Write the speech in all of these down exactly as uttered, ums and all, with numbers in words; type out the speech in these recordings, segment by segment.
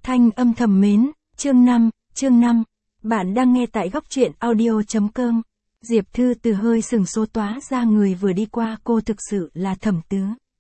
Thanh âm thầm mến, chương năm, chương năm. Bạn đang nghe tại góc truyện audio.com. Diệp Thư Từ hơi sừng sốt toá ra người vừa đi qua cô thực sự là Thẩm Tứ.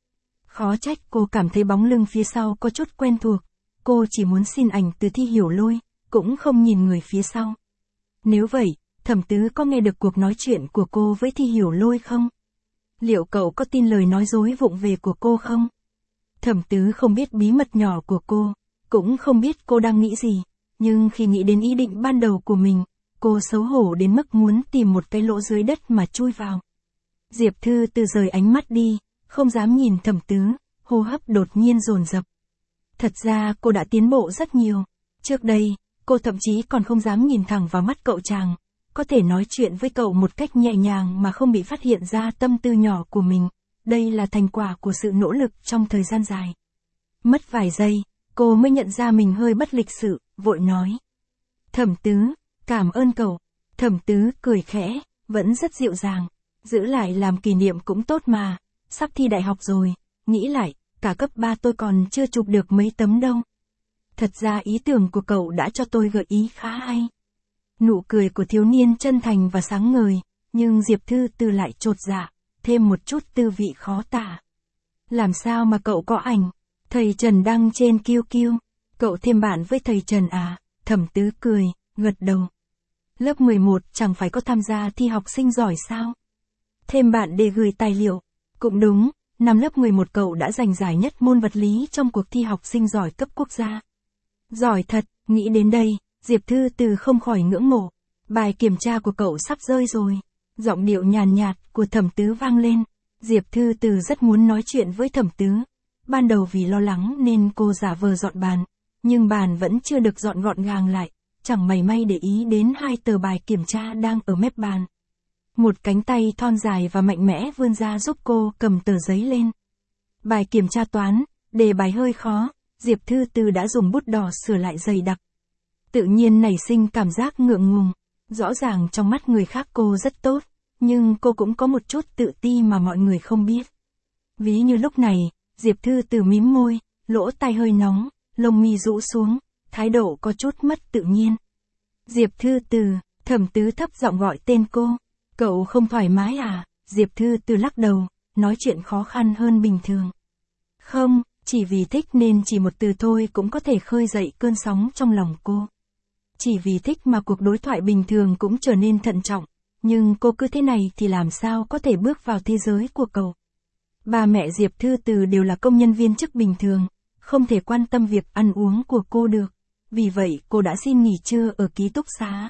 Khó trách cô cảm thấy bóng lưng phía sau có chút quen thuộc. Cô chỉ muốn xin ảnh từ Thi Hiểu Lôi, cũng không nhìn người phía sau. Nếu vậy, Thẩm Tứ có nghe được cuộc nói chuyện của cô với Thi Hiểu Lôi không? Liệu cậu có tin lời nói dối vụng về của cô không? Thẩm Tứ không biết bí mật nhỏ của cô, cũng không biết cô đang nghĩ gì, nhưng khi nghĩ đến ý định ban đầu của mình, cô xấu hổ đến mức muốn tìm một cái lỗ dưới đất mà chui vào. Diệp Thư Từ rời ánh mắt đi, không dám nhìn Thẩm Tứ, hô hấp đột nhiên dồn dập. Thật ra cô đã tiến bộ rất nhiều. Trước đây, cô thậm chí còn không dám nhìn thẳng vào mắt cậu chàng, có thể nói chuyện với cậu một cách nhẹ nhàng mà không bị phát hiện ra tâm tư nhỏ của mình. Đây là thành quả của sự nỗ lực trong thời gian dài. Mất vài giây, cô mới nhận ra mình hơi bất lịch sự, vội nói. Thẩm Tứ, cảm ơn cậu. Thẩm Tứ cười khẽ, vẫn rất dịu dàng. Giữ lại làm kỷ niệm cũng tốt mà. Sắp thi đại học rồi, nghĩ lại, cả cấp ba tôi còn chưa chụp được mấy tấm đâu. Thật ra ý tưởng của cậu đã cho tôi gợi ý khá hay. Nụ cười của thiếu niên chân thành và sáng ngời, nhưng Diệp Thư Từ lại chột dạ, thêm một chút tư vị khó tả. Làm sao mà cậu có ảnh? Thầy Trần đăng trên Q Q. Cậu thêm bạn với thầy Trần à? Thẩm Tứ cười, gật đầu. Lớp mười một chẳng phải có tham gia thi học sinh giỏi sao? Thêm bạn để gửi tài liệu. Cũng đúng, năm lớp mười một cậu đã giành giải nhất môn vật lý trong cuộc thi học sinh giỏi cấp quốc gia. Giỏi thật, nghĩ đến đây, Diệp Thư Từ không khỏi ngưỡng mộ. Bài kiểm tra của cậu sắp rơi rồi. Giọng điệu nhàn nhạt của Thẩm Tứ vang lên. Diệp Thư Từ rất muốn nói chuyện với Thẩm Tứ. Ban đầu vì lo lắng nên cô giả vờ dọn bàn, nhưng bàn vẫn chưa được dọn gọn gàng lại, chẳng mảy may để ý đến hai tờ bài kiểm tra đang ở mép bàn. Một cánh tay thon dài và mạnh mẽ vươn ra giúp cô cầm tờ giấy lên. Bài kiểm tra toán, đề bài hơi khó, Diệp Thư Từ đã dùng bút đỏ sửa lại dày đặc. Tự nhiên nảy sinh cảm giác ngượng ngùng, rõ ràng trong mắt người khác cô rất tốt, nhưng cô cũng có một chút tự ti mà mọi người không biết. Ví như lúc này, Diệp Thư Từ mím môi, lỗ tai hơi nóng, lông mi rũ xuống, thái độ có chút mất tự nhiên. Diệp Thư Từ, Thẩm Tứ thấp giọng gọi tên cô. Cậu không thoải mái à? Diệp Thư Từ lắc đầu, nói chuyện khó khăn hơn bình thường. Không, chỉ vì thích nên chỉ một từ thôi cũng có thể khơi dậy cơn sóng trong lòng cô. Chỉ vì thích mà cuộc đối thoại bình thường cũng trở nên thận trọng, nhưng cô cứ thế này thì làm sao có thể bước vào thế giới của cậu. Ba mẹ Diệp Thư Từ đều là công nhân viên chức bình thường, không thể quan tâm việc ăn uống của cô được, vì vậy cô đã xin nghỉ trưa ở ký túc xá.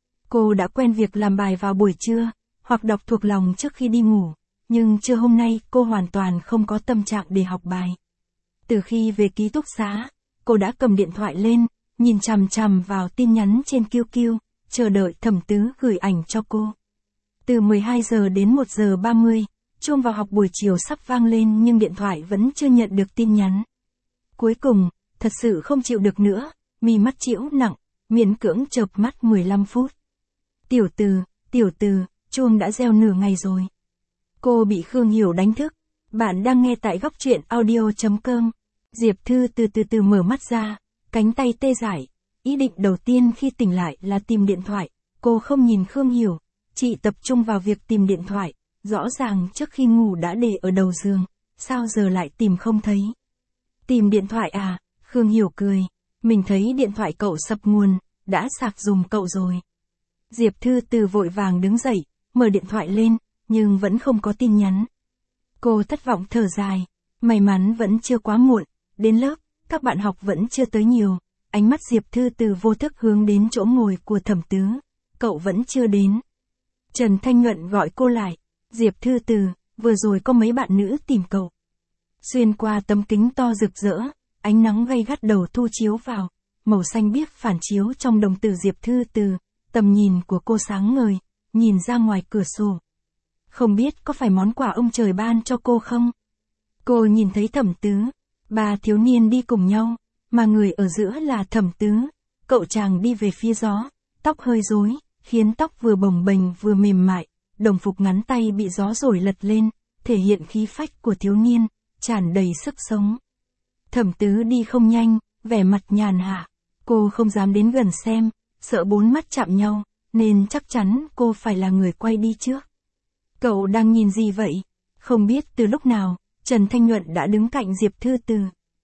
Cô đã quen việc làm bài vào buổi trưa, hoặc đọc thuộc lòng trước khi đi ngủ, nhưng trưa hôm nay cô hoàn toàn không có tâm trạng để học bài. Từ khi về ký túc xá, cô đã cầm điện thoại lên, nhìn chằm chằm vào tin nhắn trên Q Q, chờ đợi Thẩm Tứ gửi ảnh cho cô. Từ mười hai giờ đến một giờ ba mươi, chuông vào học buổi chiều sắp vang lên nhưng điện thoại vẫn chưa nhận được tin nhắn. Cuối cùng, thật sự không chịu được nữa, mi mắt chĩu nặng, miễn cưỡng chợp mắt mười lăm phút. Tiểu Từ, Tiểu Từ, chuông đã reo nửa ngày rồi. Cô bị Khương Hiểu đánh thức. Bạn đang nghe tại góc truyện audio.com. Diệp Thư từ từ từ mở mắt ra, cánh tay tê dại. Ý định đầu tiên khi tỉnh lại là tìm điện thoại. Cô không nhìn Khương Hiểu, chỉ tập trung vào việc tìm điện thoại. Rõ ràng trước khi ngủ đã để ở đầu giường, sao giờ lại tìm không thấy. Tìm điện thoại à? Khương Hiểu cười. Mình thấy điện thoại cậu sập nguồn, đã sạc dùm cậu rồi. Diệp Thư Từ vội vàng đứng dậy, mở điện thoại lên, nhưng vẫn không có tin nhắn. Cô thất vọng thở dài, may mắn vẫn chưa quá muộn, đến lớp, các bạn học vẫn chưa tới nhiều, ánh mắt Diệp Thư Từ vô thức hướng đến chỗ ngồi của Thẩm Tứ, cậu vẫn chưa đến. Trần Thanh Nhuận gọi cô lại, Diệp Thư Từ, vừa rồi có mấy bạn nữ tìm cậu. Xuyên qua tấm kính to rực rỡ, ánh nắng gay gắt đầu thu chiếu vào, màu xanh biếc phản chiếu trong đồng tử Diệp Thư Từ. Tầm nhìn của cô sáng ngời, nhìn ra ngoài cửa sổ. Không biết có phải món quà ông trời ban cho cô không? Cô nhìn thấy Thẩm Tứ, ba thiếu niên đi cùng nhau, mà người ở giữa là Thẩm Tứ. Cậu chàng đi về phía gió, tóc hơi rối, khiến tóc vừa bồng bềnh vừa mềm mại, đồng phục ngắn tay bị gió thổi lật lên, thể hiện khí phách của thiếu niên, tràn đầy sức sống. Thẩm Tứ đi không nhanh, vẻ mặt nhàn hạ. Cô không dám đến gần xem, sợ bốn mắt chạm nhau, nên chắc chắn cô phải là người quay đi trước. Cậu đang nhìn gì vậy? Không biết từ lúc nào, Trần Thanh Nhuận đã đứng cạnh Diệp Thư Từ.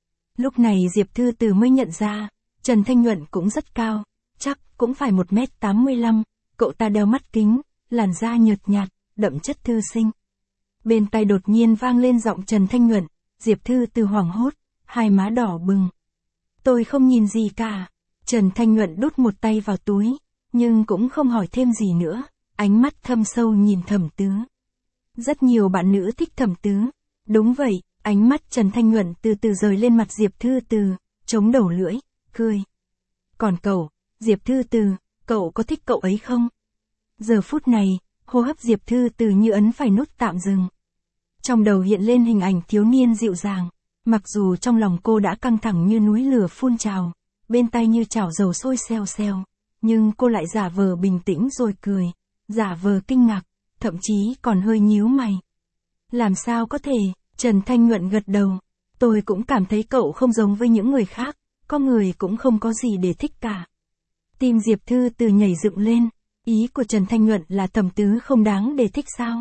Lúc này Diệp Thư Từ mới nhận ra, Trần Thanh Nhuận cũng rất cao, chắc cũng phải một mét tám mươi lăm, cậu ta đeo mắt kính, làn da nhợt nhạt, đậm chất thư sinh. Bên tai đột nhiên vang lên giọng Trần Thanh Nhuận, Diệp Thư Từ hoảng hốt, hai má đỏ bừng. Tôi không nhìn gì cả. Trần Thanh Nhuận đút một tay vào túi, nhưng cũng không hỏi thêm gì nữa, ánh mắt thâm sâu nhìn Thẩm Tứ. Rất nhiều bạn nữ thích Thẩm Tứ. Đúng vậy, ánh mắt Trần Thanh Nhuận từ từ rời lên mặt Diệp Thư Từ, chống đầu lưỡi, cười. Còn cậu, Diệp Thư Từ, cậu có thích cậu ấy không? Giờ phút này, hô hấp Diệp Thư Từ như ấn phải nút tạm dừng. Trong đầu hiện lên hình ảnh thiếu niên dịu dàng, mặc dù trong lòng cô đã căng thẳng như núi lửa phun trào, bên tay như chảo dầu sôi xèo xèo, nhưng cô lại giả vờ bình tĩnh rồi cười, giả vờ kinh ngạc, thậm chí còn hơi nhíu mày. Làm sao có thể? Trần Thanh Nhuận gật đầu. Tôi cũng cảm thấy cậu không giống với những người khác, có người cũng không có gì để thích cả. Tim Diệp Thư Từ nhảy dựng lên, ý của Trần Thanh Nhuận là Thẩm Tứ không đáng để thích sao?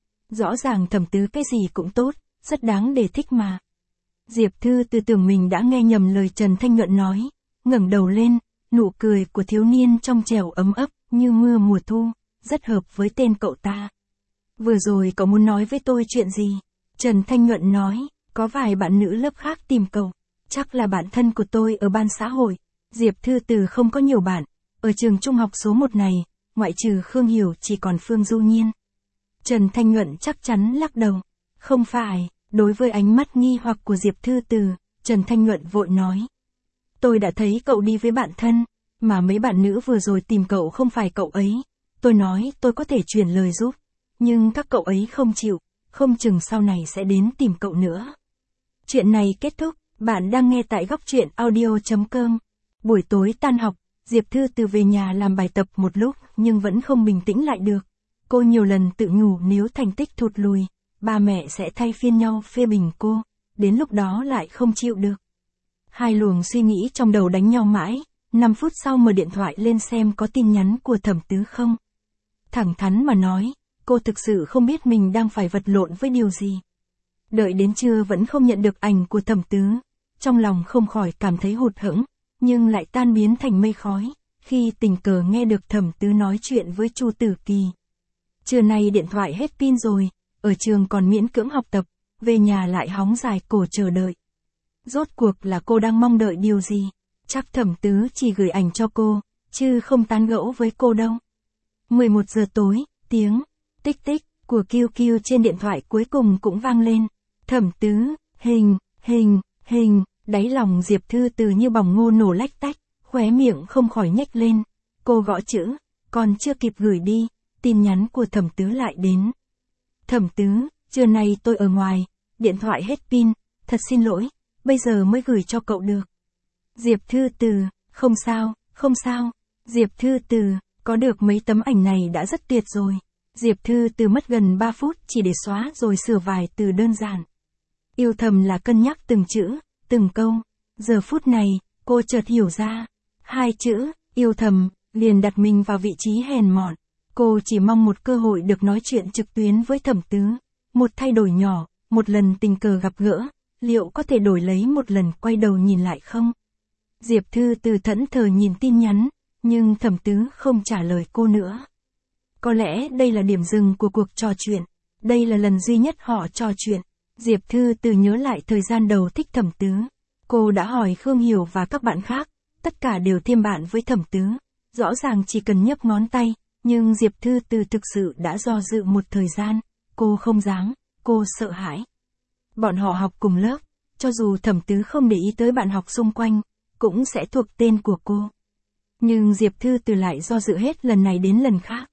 Rõ ràng Thẩm Tứ cái gì cũng tốt, rất đáng để thích mà. Diệp Thư Từ tưởng mình đã nghe nhầm lời Trần Thanh Nhuận nói, ngẩng đầu lên, nụ cười của thiếu niên trong trẻo ấm ấp như mưa mùa thu, rất hợp với tên cậu ta. Vừa rồi cậu muốn nói với tôi chuyện gì? Trần Thanh Nhuận nói, có vài bạn nữ lớp khác tìm cậu, chắc là bạn thân của tôi ở ban xã hội. Diệp Thư Từ không có nhiều bạn, ở trường trung học số một này, ngoại trừ Khương Hiểu chỉ còn Phương Du Nhiên. Trần Thanh Nhuận chắc chắn lắc đầu, không phải. Đối với ánh mắt nghi hoặc của Diệp Thư Từ, Trần Thanh Nhuận vội nói. Tôi đã thấy cậu đi với bạn thân, mà mấy bạn nữ vừa rồi tìm cậu không phải cậu ấy. Tôi nói tôi có thể truyền lời giúp, nhưng các cậu ấy không chịu, không chừng sau này sẽ đến tìm cậu nữa. Chuyện này kết thúc, bạn đang nghe tại góc truyện audio chấm com. Buổi tối tan học, Diệp Thư Từ về nhà làm bài tập một lúc nhưng vẫn không bình tĩnh lại được. Cô nhiều lần tự nhủ nếu thành tích thụt lùi, ba mẹ sẽ thay phiên nhau phê bình cô, đến lúc đó lại không chịu được. Hai luồng suy nghĩ trong đầu đánh nhau mãi, năm phút sau mở điện thoại lên xem có tin nhắn của Thẩm Tứ không. Thẳng thắn mà nói, cô thực sự không biết mình đang phải vật lộn với điều gì. Đợi đến trưa vẫn không nhận được ảnh của Thẩm Tứ, trong lòng không khỏi cảm thấy hụt hẫng, nhưng lại tan biến thành mây khói, khi tình cờ nghe được Thẩm Tứ nói chuyện với Chu Tử Kỳ. Trưa nay điện thoại hết pin rồi. Ở trường còn miễn cưỡng học tập, về nhà lại hóng dài cổ chờ đợi. Rốt cuộc là cô đang mong đợi điều gì? Chắc Thẩm Tứ chỉ gửi ảnh cho cô, chứ không tán gẫu với cô đâu. mười một giờ tối, tiếng tích tích của Kiêu Kiêu trên điện thoại cuối cùng cũng vang lên. Thẩm Tứ, hình, hình, hình, đáy lòng Diệp Thư Từ như bỏng ngô nổ lách tách, khóe miệng không khỏi nhếch lên. Cô gõ chữ, còn chưa kịp gửi đi, tin nhắn của Thẩm Tứ lại đến. Thẩm Tứ, trưa nay tôi ở ngoài, điện thoại hết pin, thật xin lỗi, bây giờ mới gửi cho cậu được. Diệp Thư Từ, không sao, không sao. Diệp Thư Từ, có được mấy tấm ảnh này đã rất tuyệt rồi. Diệp Thư Từ mất gần ba phút chỉ để xóa rồi sửa vài từ đơn giản. Yêu thầm là cân nhắc từng chữ, từng câu. Giờ phút này, cô chợt hiểu ra. Hai chữ, yêu thầm, liền đặt mình vào vị trí hèn mọn. Cô chỉ mong một cơ hội được nói chuyện trực tuyến với Thẩm Tứ. Một thay đổi nhỏ, một lần tình cờ gặp gỡ, liệu có thể đổi lấy một lần quay đầu nhìn lại không? Diệp Thư Từ thẫn thờ nhìn tin nhắn, nhưng Thẩm Tứ không trả lời cô nữa. Có lẽ đây là điểm dừng của cuộc trò chuyện. Đây là lần duy nhất họ trò chuyện. Diệp Thư Từ nhớ lại thời gian đầu thích Thẩm Tứ. Cô đã hỏi Khương Hiểu và các bạn khác, tất cả đều thêm bạn với Thẩm Tứ. Rõ ràng chỉ cần nhấc ngón tay. Nhưng Diệp Thư Từ thực sự đã do dự một thời gian, cô không dám, cô sợ hãi. Bọn họ học cùng lớp, cho dù Thẩm Tứ không để ý tới bạn học xung quanh, cũng sẽ thuộc tên của cô. Nhưng Diệp Thư Từ lại do dự hết lần này đến lần khác.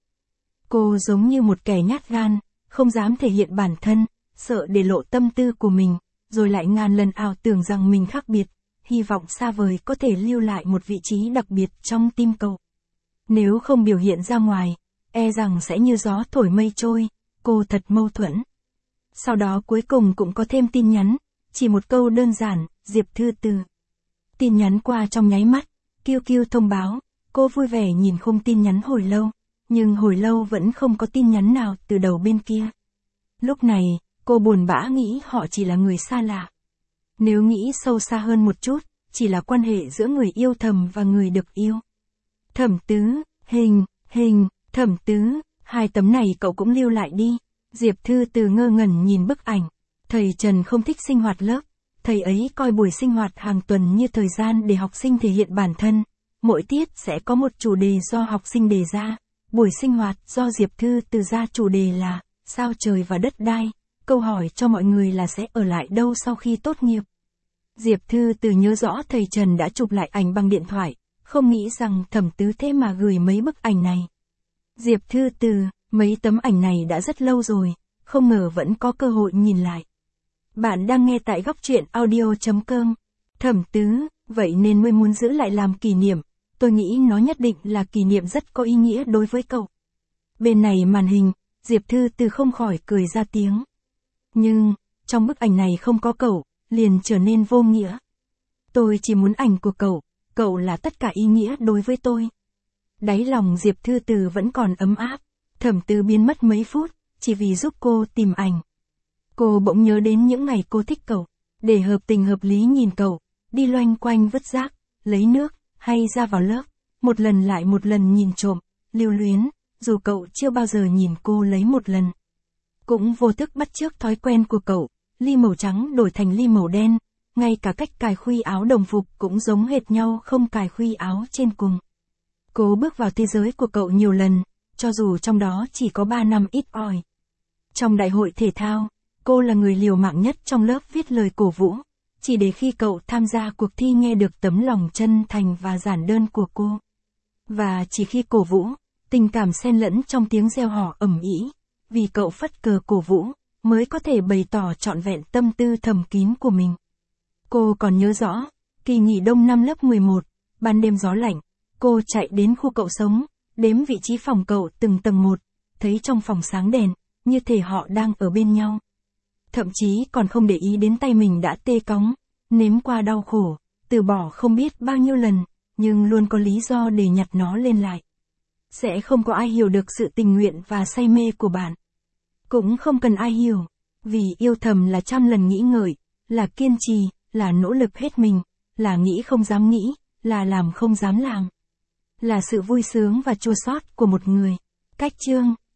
Cô giống như một kẻ nhát gan, không dám thể hiện bản thân, sợ để lộ tâm tư của mình, rồi lại ngàn lần ảo tưởng rằng mình khác biệt, hy vọng xa vời có thể lưu lại một vị trí đặc biệt trong tim cậu. Nếu không biểu hiện ra ngoài, e rằng sẽ như gió thổi mây trôi, cô thật mâu thuẫn. Sau đó cuối cùng cũng có thêm tin nhắn, chỉ một câu đơn giản, Diệp Thư Từ. Tin nhắn qua trong nháy mắt, Kiu Kiu thông báo, cô vui vẻ nhìn khung tin nhắn hồi lâu, nhưng hồi lâu vẫn không có tin nhắn nào từ đầu bên kia. Lúc này, cô buồn bã nghĩ họ chỉ là người xa lạ. Nếu nghĩ sâu xa hơn một chút, chỉ là quan hệ giữa người yêu thầm và người được yêu. Thẩm Tứ, hình, hình, Thẩm Tứ, hai tấm này cậu cũng lưu lại đi. Diệp Thư Từ ngơ ngẩn nhìn bức ảnh. Thầy Trần không thích sinh hoạt lớp. Thầy ấy coi buổi sinh hoạt hàng tuần như thời gian để học sinh thể hiện bản thân. Mỗi tiết sẽ có một chủ đề do học sinh đề ra. Buổi sinh hoạt do Diệp Thư Từ ra chủ đề là sao trời và đất đai. Câu hỏi cho mọi người là sẽ ở lại đâu sau khi tốt nghiệp. Diệp Thư Từ nhớ rõ thầy Trần đã chụp lại ảnh bằng điện thoại, không nghĩ rằng Thẩm Tứ thế mà gửi mấy bức ảnh này. Diệp Thư Từ, mấy tấm ảnh này đã rất lâu rồi, không ngờ vẫn có cơ hội nhìn lại. Bạn đang nghe tại góc truyện audio chấm com. Thẩm Tứ, vậy nên mới muốn giữ lại làm kỷ niệm, tôi nghĩ nó nhất định là kỷ niệm rất có ý nghĩa đối với cậu. Bên này màn hình, Diệp Thư Từ không khỏi cười ra tiếng. Nhưng, trong bức ảnh này không có cậu, liền trở nên vô nghĩa. Tôi chỉ muốn ảnh của cậu, cậu là tất cả ý nghĩa đối với tôi. Đáy lòng Diệp Thư Từ vẫn còn ấm áp. Thẩm Tứ biến mất mấy phút, chỉ vì giúp cô tìm ảnh. Cô bỗng nhớ đến những ngày cô thích cậu, để hợp tình hợp lý nhìn cậu, đi loanh quanh vứt rác, lấy nước, hay ra vào lớp, một lần lại một lần nhìn trộm, lưu luyến, dù cậu chưa bao giờ nhìn cô lấy một lần. Cũng vô thức bắt chước thói quen của cậu, ly màu trắng đổi thành ly màu đen, ngay cả cách cài khuy áo đồng phục cũng giống hệt nhau không cài khuy áo trên cùng. Cô bước vào thế giới của cậu nhiều lần, cho dù trong đó chỉ có ba năm ít ỏi. Trong đại hội thể thao, cô là người liều mạng nhất trong lớp viết lời cổ vũ, chỉ để khi cậu tham gia cuộc thi nghe được tấm lòng chân thành và giản đơn của cô. Và chỉ khi cổ vũ, tình cảm xen lẫn trong tiếng reo hò ầm ĩ, vì cậu phất cờ cổ vũ, mới có thể bày tỏ trọn vẹn tâm tư thầm kín của mình. Cô còn nhớ rõ, kỳ nghỉ đông năm lớp mười một, ban đêm gió lạnh, cô chạy đến khu cậu sống, đếm vị trí phòng cậu từng tầng một, thấy trong phòng sáng đèn, như thể họ đang ở bên nhau. Thậm chí còn không để ý đến tay mình đã tê cóng, nếm qua đau khổ, từ bỏ không biết bao nhiêu lần, nhưng luôn có lý do để nhặt nó lên lại. Sẽ không có ai hiểu được sự tình nguyện và say mê của bạn. Cũng không cần ai hiểu, vì yêu thầm là trăm lần nghĩ ngợi, là kiên trì, là nỗ lực hết mình, là nghĩ không dám nghĩ, là làm không dám làm. Là sự vui sướng và chua xót của một người. Cách chương